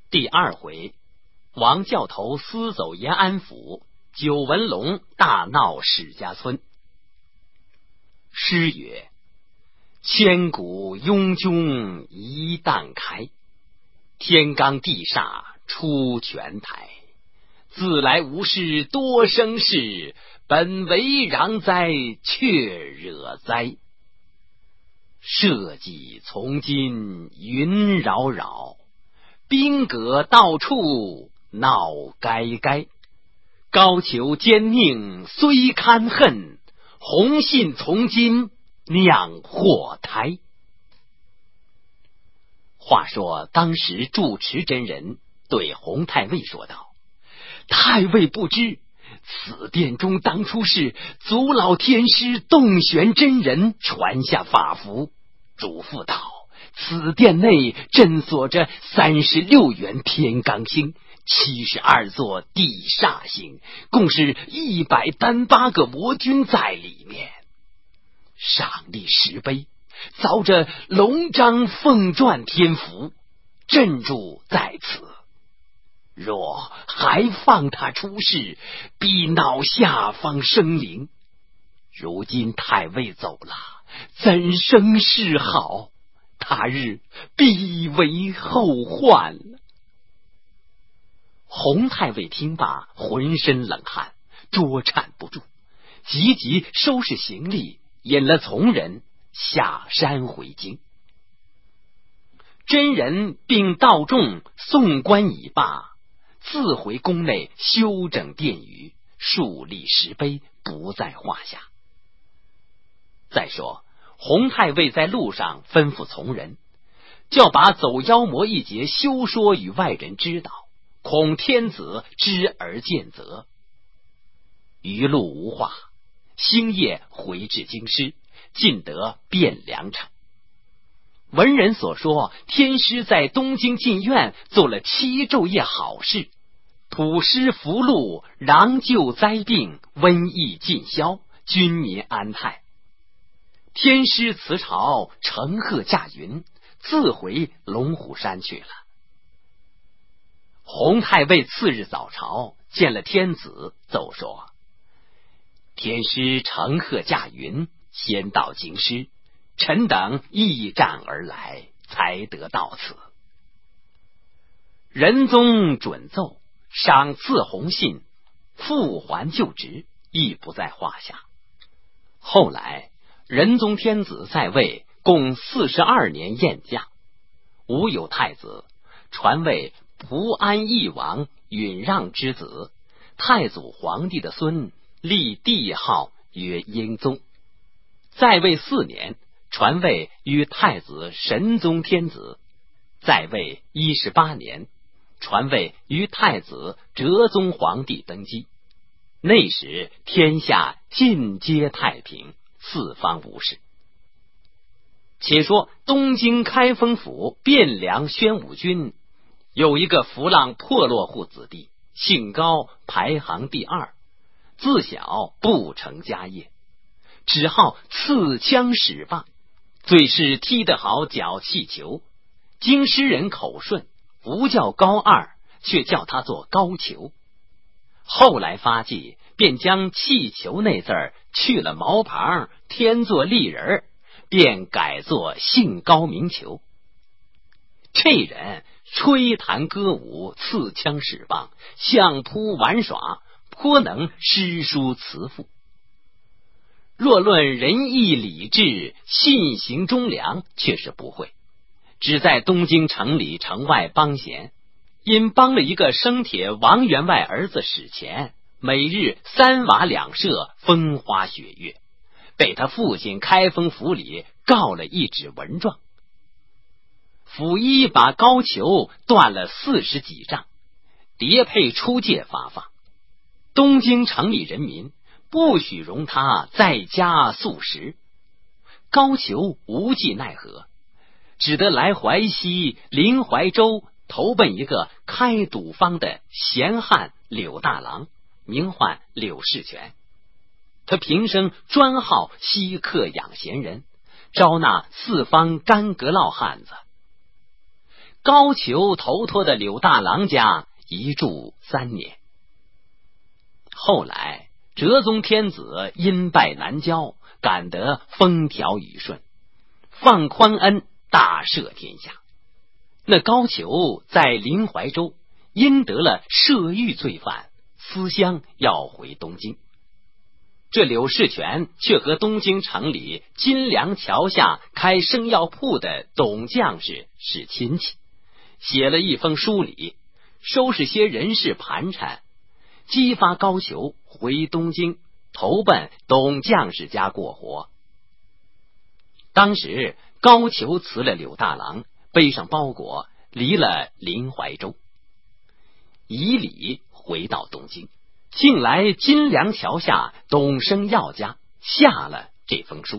第二回，王教头私走延安府，九纹龙大闹史家村。诗曰：千古雍邕一旦开，天罡地煞出泉台。自来无事多生事，本为攘灾却惹灾。社稷从今云扰扰，兵革到处闹该该。高俅奸佞虽堪恨，红杏从今酿祸胎。话说当时住持真人对洪太尉说道：太尉不知，此殿中当初是祖老天师洞玄真人传下法符，嘱咐道：此殿内镇锁着36元天罡星，72座地煞星，共是108个魔君在里面。上立石碑，凿着龙章凤篆天符，镇住在此。若还放他出世，必恼下方生灵。如今太尉走了，怎生是好？他日必为后患。洪太尉听罢，浑身冷汗，捉颤不住，急急收拾行李，引了从人下山回京。真人并道众送官已罢，自回宫内修整殿宇，树立石碑，不在话下。再说洪太尉在路上吩咐从人，叫把走妖魔一节休说与外人知道，恐天子知而见责。余路无话，星夜回至京师，进得汴梁城。文人所说，天师在东京禁院做了7昼夜好事，普施福禄，攘救灾病，瘟疫尽消，军民安泰。天师辞朝，乘鹤驾云，自回龙虎山去了。洪太尉次日早朝，见了天子，奏说：天师乘鹤驾云，先到京师，臣等驿站而来，才得到此。仁宗准奏，赏赐洪信，复还旧职，亦不在话下。后来仁宗天子在位共42年宴驾，无有太子，传为蒲安义王允让之子，太祖皇帝的孙，立帝号曰英宗。在位4年，传位于太子神宗天子。在位18年，传位于太子哲宗皇帝登基。那时天下尽皆太平，四方无事。且说东京开封府汴梁宣武军有一个浮浪破落户子弟，姓高，排行第2，自小不成家业，只好刺枪使棒，最是踢得好脚气球。京师人口顺，不叫高2，却叫他做高俅。后来发迹，便将气球那字儿去了毛旁，添作立人，便改作姓高名裘。这人吹弹歌舞，刺枪使棒，相扑玩耍，颇能诗书辞赋。若论仁义礼智，信行忠良，却是不会，只在东京城里城外帮闲，因帮了一个生铁王员外儿子使钱，每日3瓦2舍，风花雪月，被他父亲开封府里告了一纸文状。府医把高俅断了40几丈，叠配出界发放。东京城里人民不许容他在家宿食。高俅无计奈何，只得来淮西临淮州投奔一个开赌坊的闲汉柳大郎，名唤柳世全。他平生专好稀客养闲人，招纳四方干阁涝汉子。 高俅投托的柳大郎家一住3年。后来哲宗天子因拜南郊，感得风调雨顺，放宽恩，大赦天下。那高俅在临淮州因得了涉狱罪犯，思乡要回东京。这柳世全却和东京城里金梁桥下开生药铺的董将士是亲戚，写了一封书礼，收拾些人事盘缠，激发高俅回东京，投奔董将士家过活。当时高俅辞了柳大郎，背上包裹，离了临淮州，以礼回到东京，竟来金梁桥下董生药家下了这封书。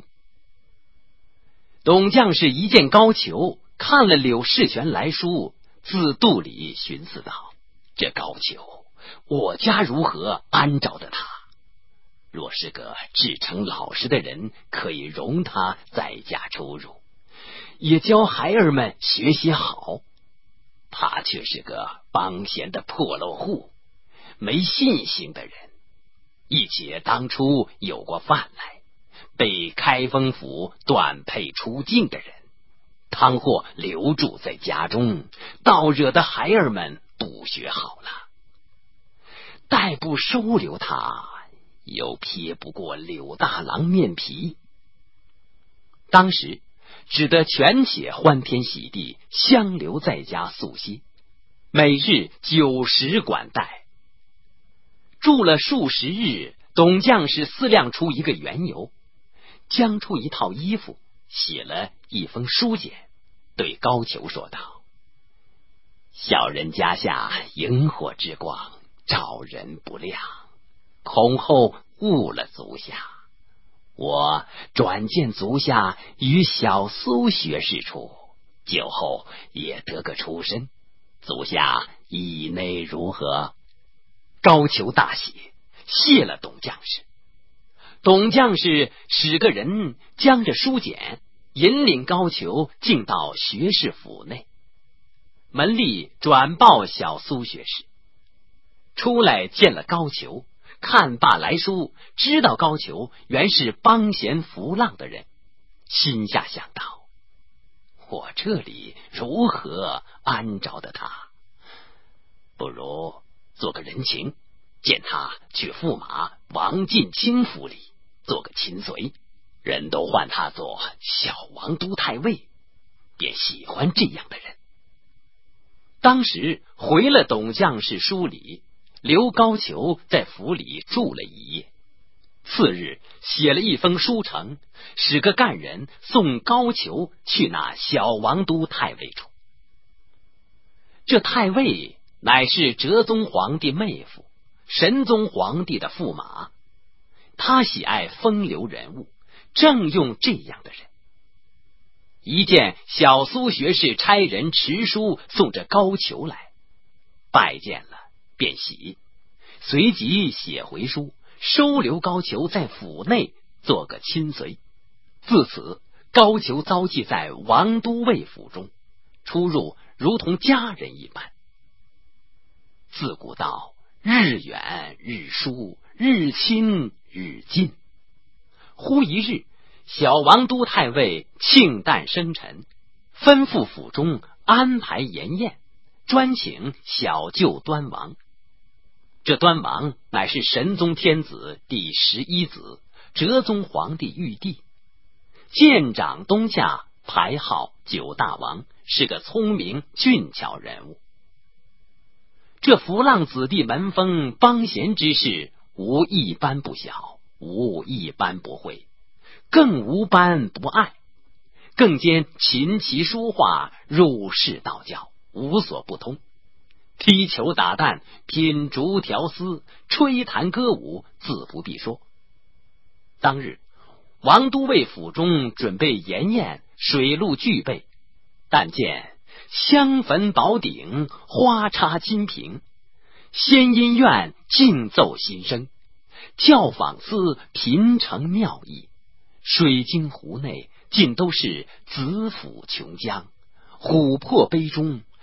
董将士一见高俅，看了柳世全来书，自肚里寻思道：这高俅，我家如何安着的他？若是个至诚老实的人，可以容他在家出入，也教孩儿们学习好。他却是个帮闲的破漏户，没信心的人，一且当初有过犯来，被开封府断配出境的人，倘或留住在家中，倒惹得孩儿们不学好了。待不收留他，又撇不过柳大郎面皮。当时只得全且欢天喜地，相留在家宿歇，每日酒食管待。住了数十日，董将士思量出一个缘由，将出一套衣服，写了一封书简，对高俅说道：小人家下萤火之光，照人不亮，恐后误了足下。我转见足下与小苏学士处，酒后也得个出身，足下以内如何？高俅大喜，谢了董将士。董将士使个人将这书简引领高俅进到学士府内，门吏转报小苏学士。出来见了高俅，看罢来书，知道高俅原是帮闲浮浪的人，心下想到：我这里如何安着的他？不如做个人情，见他去驸马王进卿府里做个亲随，人都唤他做小王都太尉，便喜欢这样的人。当时回了董将士书礼，留高俅在府里住了一夜。次日写了一封书呈，使个干人送高俅去那小王都太尉处。这太尉乃是哲宗皇帝妹夫，神宗皇帝的驸马，他喜爱风流人物，正用这样的人。一见小苏学士差人持书送着高俅来，拜见了，便喜，随即写回书，收留高俅在府内做个亲随。自此高俅遭记在王都尉府中，出入如同家人一般。自古道日远日疏，日亲日近。忽一日，小王都太尉庆诞生辰，吩咐府中安排筵宴，专请小舅端王。这端王乃是神宗天子第11子，哲宗皇帝玉帝，剑掌东下，排号9大王，是个聪明俊俏人物。这浮浪子弟门风帮闲之事，无一般不晓，无一般不会，更无般不爱，更兼琴棋书画，入世道教，无所不通。踢球打弹，品竹调丝，吹弹歌舞，自不必说。当日王都尉府中准备筵宴，水陆俱备，但见香焚宝鼎，花插金瓶，仙音院竞奏新声，教坊司频成妙意，水晶湖内尽都是子府琼浆，琥珀杯中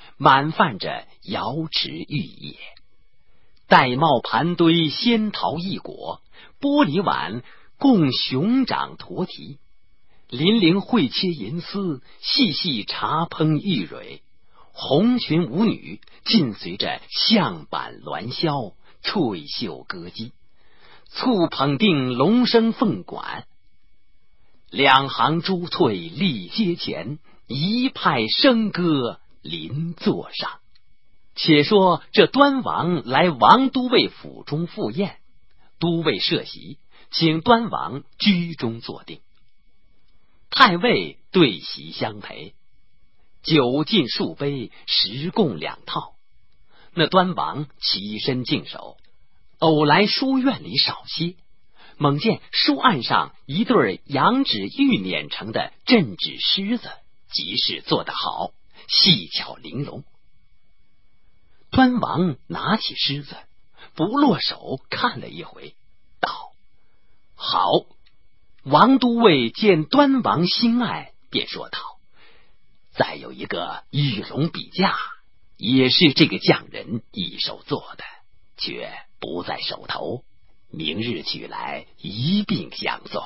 满泛着瑶池玉液。玳瑁盘堆仙桃一果，玻璃碗供熊掌驼蹄。鳞鳞会切银丝，细细茶烹玉蕊。红裙舞女尽随着象板鸾箫，翠袖歌姬，簇捧定龙生凤管。两行珠翠立阶前，一派笙歌临座上。且说这端王来王都尉府中赴宴，都尉设席，请端王居中坐定。太尉对席相陪，酒尽数杯，食共2套。那端王起身净手，偶来书院里少歇，猛见书案上一对羊脂玉碾成的镇纸狮子，即是做得好，细巧玲珑。端王拿起狮子，不落手看了一回，道：好。王都尉见端王心爱，便说道：再有一个玉龙笔架，也是这个匠人一手做的，却不在手头，明日取来一并相送。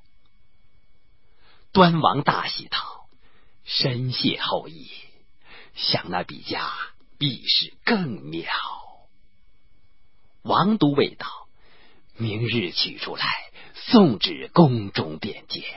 端王大喜道：深谢厚意，想那笔架必是更妙。王都尉道：明日取出来，送至宫中便见。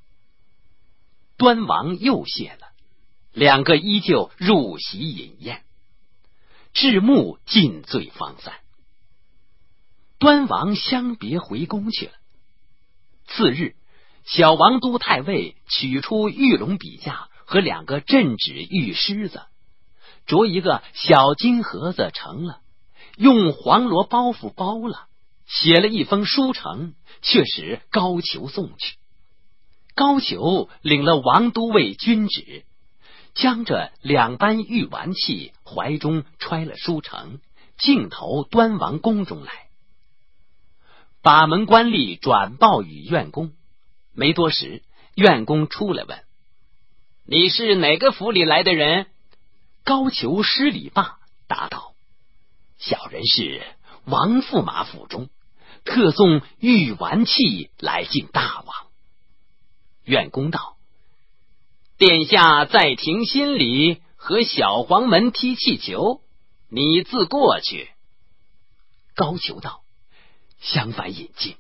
端王又谢了，两个依旧入席饮宴，至暮尽醉方散。端王相别回宫去了。次日，小王都太尉取出玉龙笔架和2个镇纸玉狮子，着一个小金盒子盛了，用黄罗包袱包了，写了一封书呈，却使高俅送去。高俅领了王都尉军旨，将这2班玉玩器怀中揣了书呈，径投端王宫中来。把门官吏转报与院公，没多时，院公出来问：你是哪个府里来的人？高俅施礼罢，答道：小人是王驸马府中，特送玉玩器来敬大王。院公道：殿下在庭心里和小黄门踢气球，你自过去。高俅道：相反引进。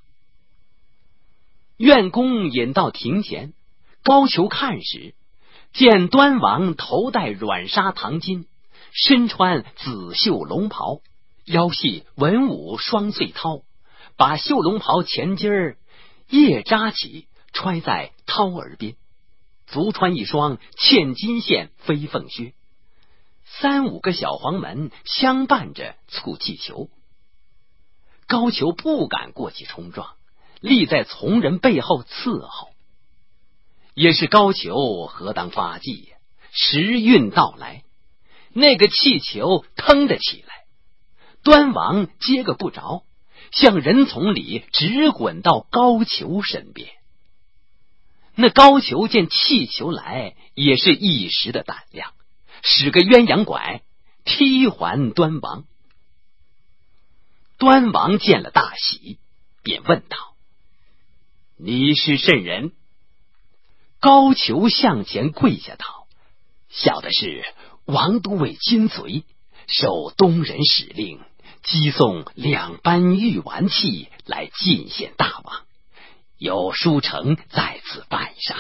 院公引到庭前，高俅看时，见端王头戴软纱唐巾，身穿紫绣龙袍，腰系文武双穗绦，把绣龙袍前襟儿叶扎起，揣在绦儿边，足穿一双嵌金线飞凤靴，3、5个小黄门相伴着簇气球。高俅不敢过去冲撞，立在从人背后伺候。也是高俅何当发迹，时运到来，那个气球腾得起来，端王接个不着，向人丛里直滚到高俅身边。那高俅见气球来，也是一时的胆量，使个鸳鸯拐踢还端王。端王见了大喜，便问道：你是甚人？高俅向前跪下道：小的是王都尉金随，受东人使令，击送2班玉玩器来进献大王，有书呈在此办上。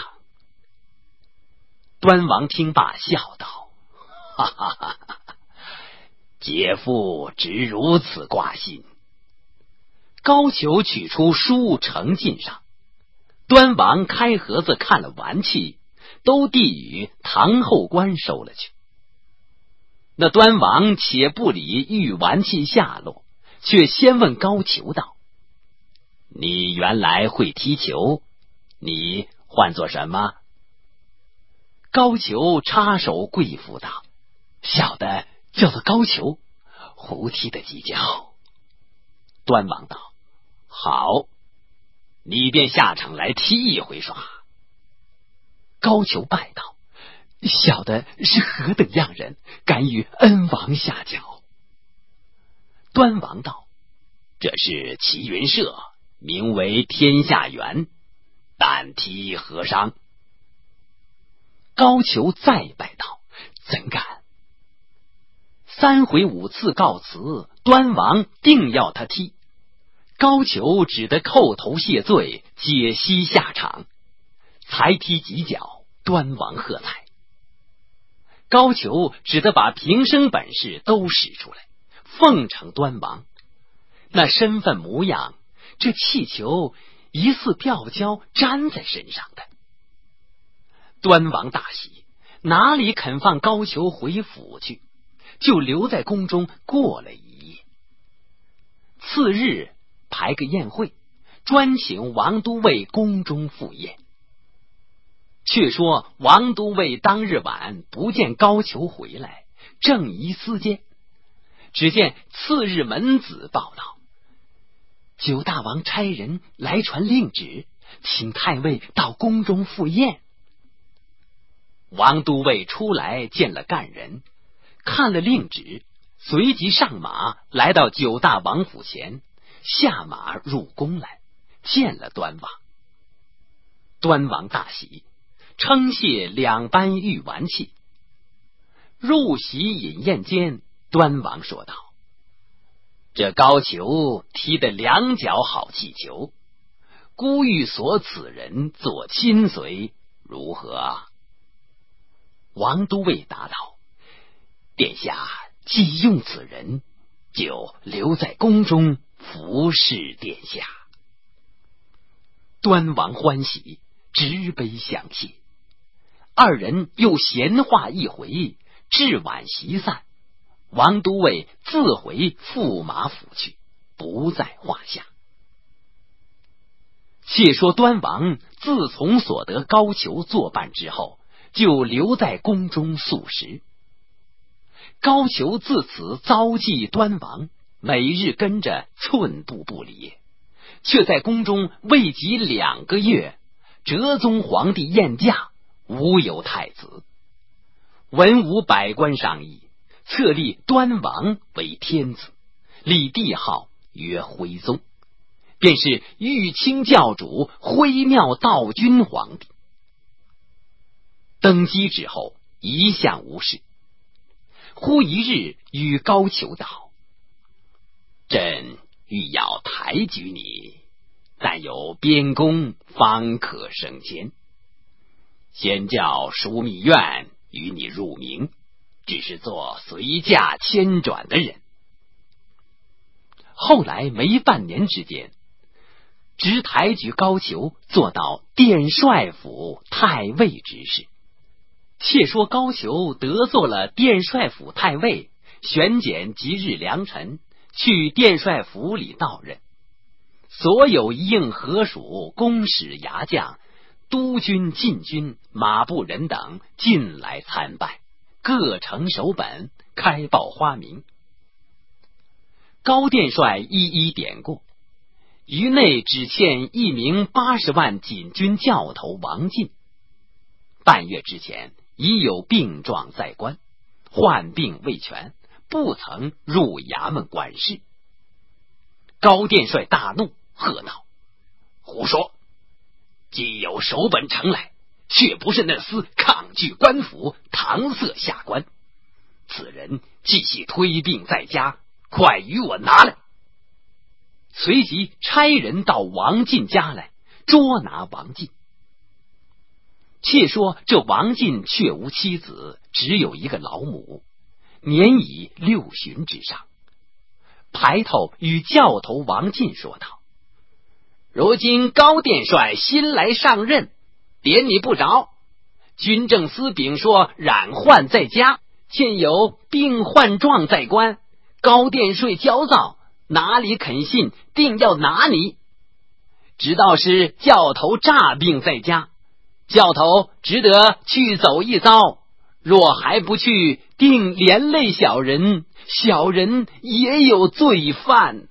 端王听罢笑道：哈哈哈哈，姐夫只如此挂心。高俅取出书呈进上，端王开盒子看了玩器，都递与堂后官收了去。那端王且不理玉玩器下落，却先问高俅道：你原来会踢球，你唤作什么？高俅插手跪伏道：小的叫做高俅，胡踢的几脚。端王道：好，你便下场来踢一回耍。高俅拜道： 小的是何等样人，敢与恩王下脚？端王道：这是齐云社，名为天下元，但提何伤？高俅再拜道：怎敢？3回5次告辞，端王定要他踢。高俅只得叩头谢罪，解析下场。才踢几脚，端王喝彩。高俅只得把平生本事都使出来，奉承端王。那身份模样，这气球疑似吊胶粘在身上的。端王大喜，哪里肯放高俅回府去，就留在宫中过了一夜。次日排个宴会，专请王都尉宫中赴宴。却说王都尉当日晚不见高俅回来，正疑私间，只见次日门子报道，九大王差人来传令旨，请太尉到宫中赴宴。王都尉出来见了干人，看了令旨，随即上马来到九大王府前，下马入宫来，见了端王。端王大喜，称谢2班御玩器。入席饮宴间，端王说道：这高俅踢得2脚好气球，孤欲所此人做亲随，如何啊？王都尉答道：殿下既用此人，就留在宫中服侍殿下。端王欢喜，执杯相谢。二人又闲话一回，至晚席散，王都尉自回驸马府去，不在话下。且说端王自从所得高俅作伴之后，就留在宫中宿食。高俅自此遭忌端王，每日跟着寸步不离，却在宫中未及2个月，哲宗皇帝宴驾，无有太子。文武百官商议，册立端王为天子，立帝号曰徽宗，便是玉清教主徽妙道君皇帝。登基之后，一向无事。忽一日与高俅道：朕欲要抬举你，但有边功方可升迁。先叫枢密院与你入名，只是做随驾迁转的人。后来没半年之间，直抬举高俅做到殿帅府太尉之事。且说高俅得做了殿帅府太尉，选拣即日良辰，去殿帅府里到任。所有应河属公使牙将、督军、禁军、马步人等进来参拜，各呈手本，开报花名。高殿帅一一点过，于内只欠一名80万禁军教头王进。半月之前已有病状在官，患病未痊，不曾入衙门管事。高殿帅大怒，喝道：胡说！既有手本呈来，却不是那厮抗拒官府，搪塞下官。此人既系推病在家，快与我拿来。随即差人到王进家来，捉拿王进。且说这王进却无妻子，只有一个老母，年已60旬之上。排头与教头王进说道：如今高殿帅新来上任，点你不着。军政司禀说染患在家，现有病患状在官，高殿帅焦躁，哪里肯信，定要拿你。知道是教头诈病在家，教头只得去走一遭，若还不去，定连累小人，小人也有罪犯。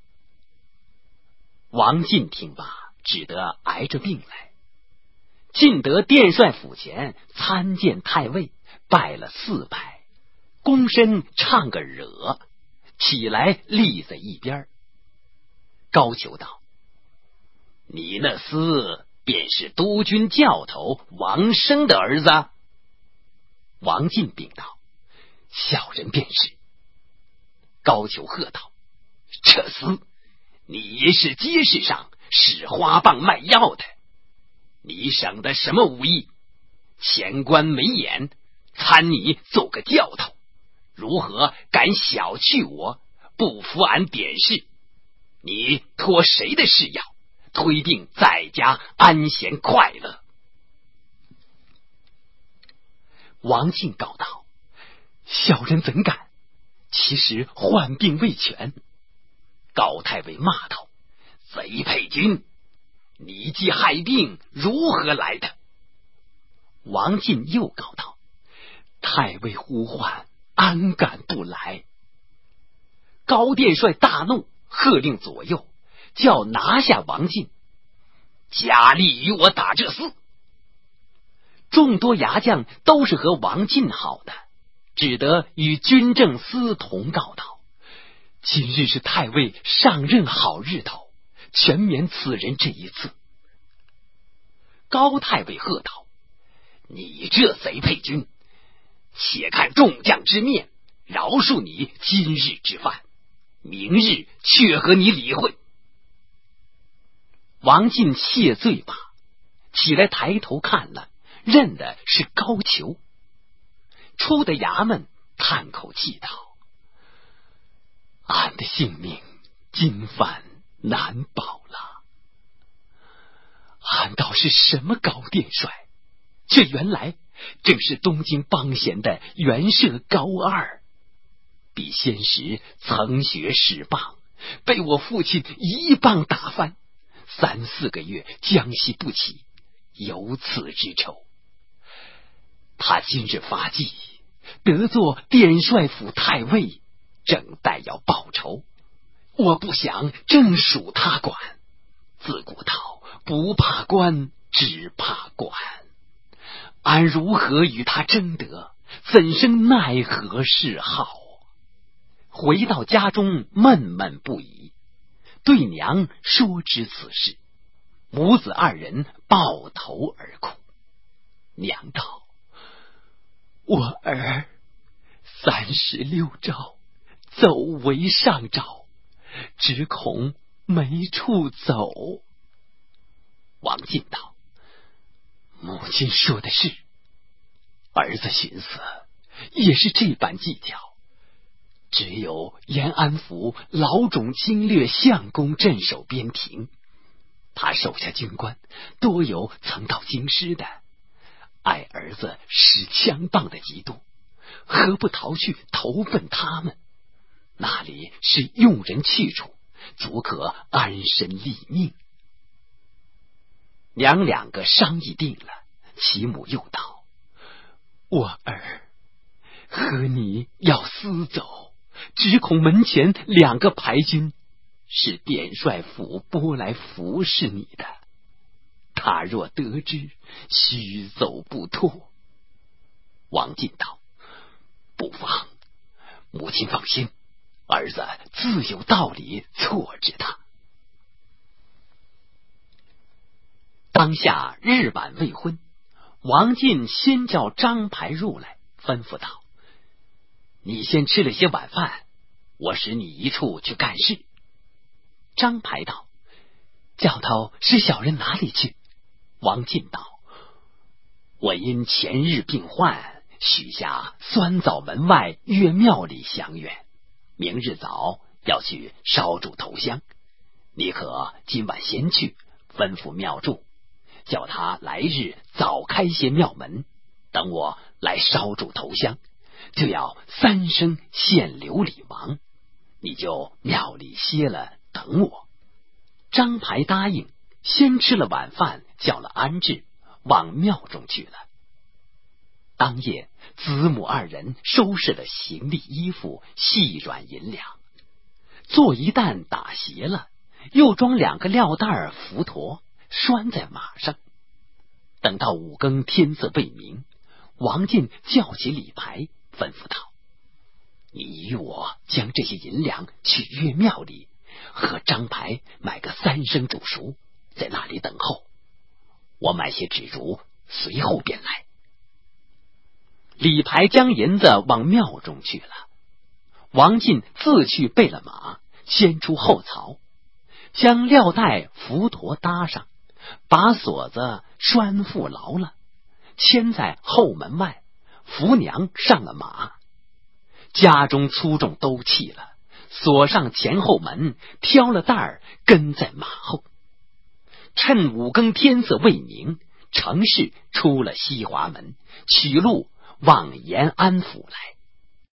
王进听罢，只得挨着病来，进得殿帅府前参见太尉， 拜了4拜，躬身唱个惹，起来立在一边。高俅道：你那厮便是督军教头王生的儿子？王进禀道：小人便是。高俅喝道：这厮，你是街市上使花棒卖药的，你省的什么武艺？前官没眼，参你做个教头，如何敢小觑我，不服俺典事？你托谁的事要？推定在家安闲快乐。王进告道：小人怎敢？其实患病未全。高太尉骂道：贼配军，你既害病，如何来的？王进又告道：太尉呼唤，安敢不来？高殿帅大怒，喝令左右，叫拿下王进，加力与我打这厮。众多牙将都是和王进好的，只得与军政司同告道：今日是太尉上任好日头，全免此人这一次。高太尉喝道：你这贼配军，且看众将之面，饶恕你今日之犯，明日却和你理会。王进谢罪罢，起来抬头看了，认的是高俅。出的衙门，叹口气道：俺的性命今番难保了。俺倒是什么高殿帅，这原来正是东京邦贤的元社高二，比先时曾学使棒，被我父亲一棒打翻，3、4个月将息不起，有此之仇。他今日发迹，得做殿帅府太尉，正待要报仇，我不想正属他管。自古道不怕官，只怕管。俺如何与他争得？怎生奈何是好？回到家中，闷闷不已，对娘说知此事，母子2人抱头而哭。娘道：我儿36诏，走为上诏，只恐没处走。王进道：母亲说的是，儿子寻思也是这般计较。只有延安府老种经略相公镇守边庭，他手下军官多有曾到京师的，爱儿子使枪棒的极多，何不逃去投奔他们？那里是用人去处，足可安身立命。娘2个商议定了，其母又道：我儿和你要私走，只恐门前2个排军是典帅府拨来服侍你的，他若得知，须走不脱。王进道：不妨，母亲放心，儿子自有道理错治他。当下日晚未婚，王进先叫张排入来，吩咐道：你先吃了些晚饭，我使你一处去干事。张排道：教头使小人哪里去？王进道：我因前日病患，许下酸枣门外岳庙里相约，明日早要去烧柱头香，你可今晚先去，吩咐庙祝，叫他来日早开些庙门，等我来烧柱头香，就要3声献琉璃王，你就庙里歇了等我。张排答应，先吃了晚饭，叫了安置，往庙中去了。当夜，子母2人收拾了行李衣服，细软银两，做一担打斜了，又装2个料袋浮驼，拴在马上。等到5更天色未明， 王进叫起李牌，吩咐道：你与我将这些银两去岳庙里，和张牌买个3升煮熟，在那里等候。我买些纸烛，随后便来。李牌将银子往庙中去了，王进自去备了马，先出后槽，将料带浮驼搭上，把锁子拴缚牢了，牵在后门外，扶娘上了马。家中粗重都弃了，锁上前后门，挑了担儿，跟在马后。趁5更天色未明，程氏出了西华门，取路往延安府来。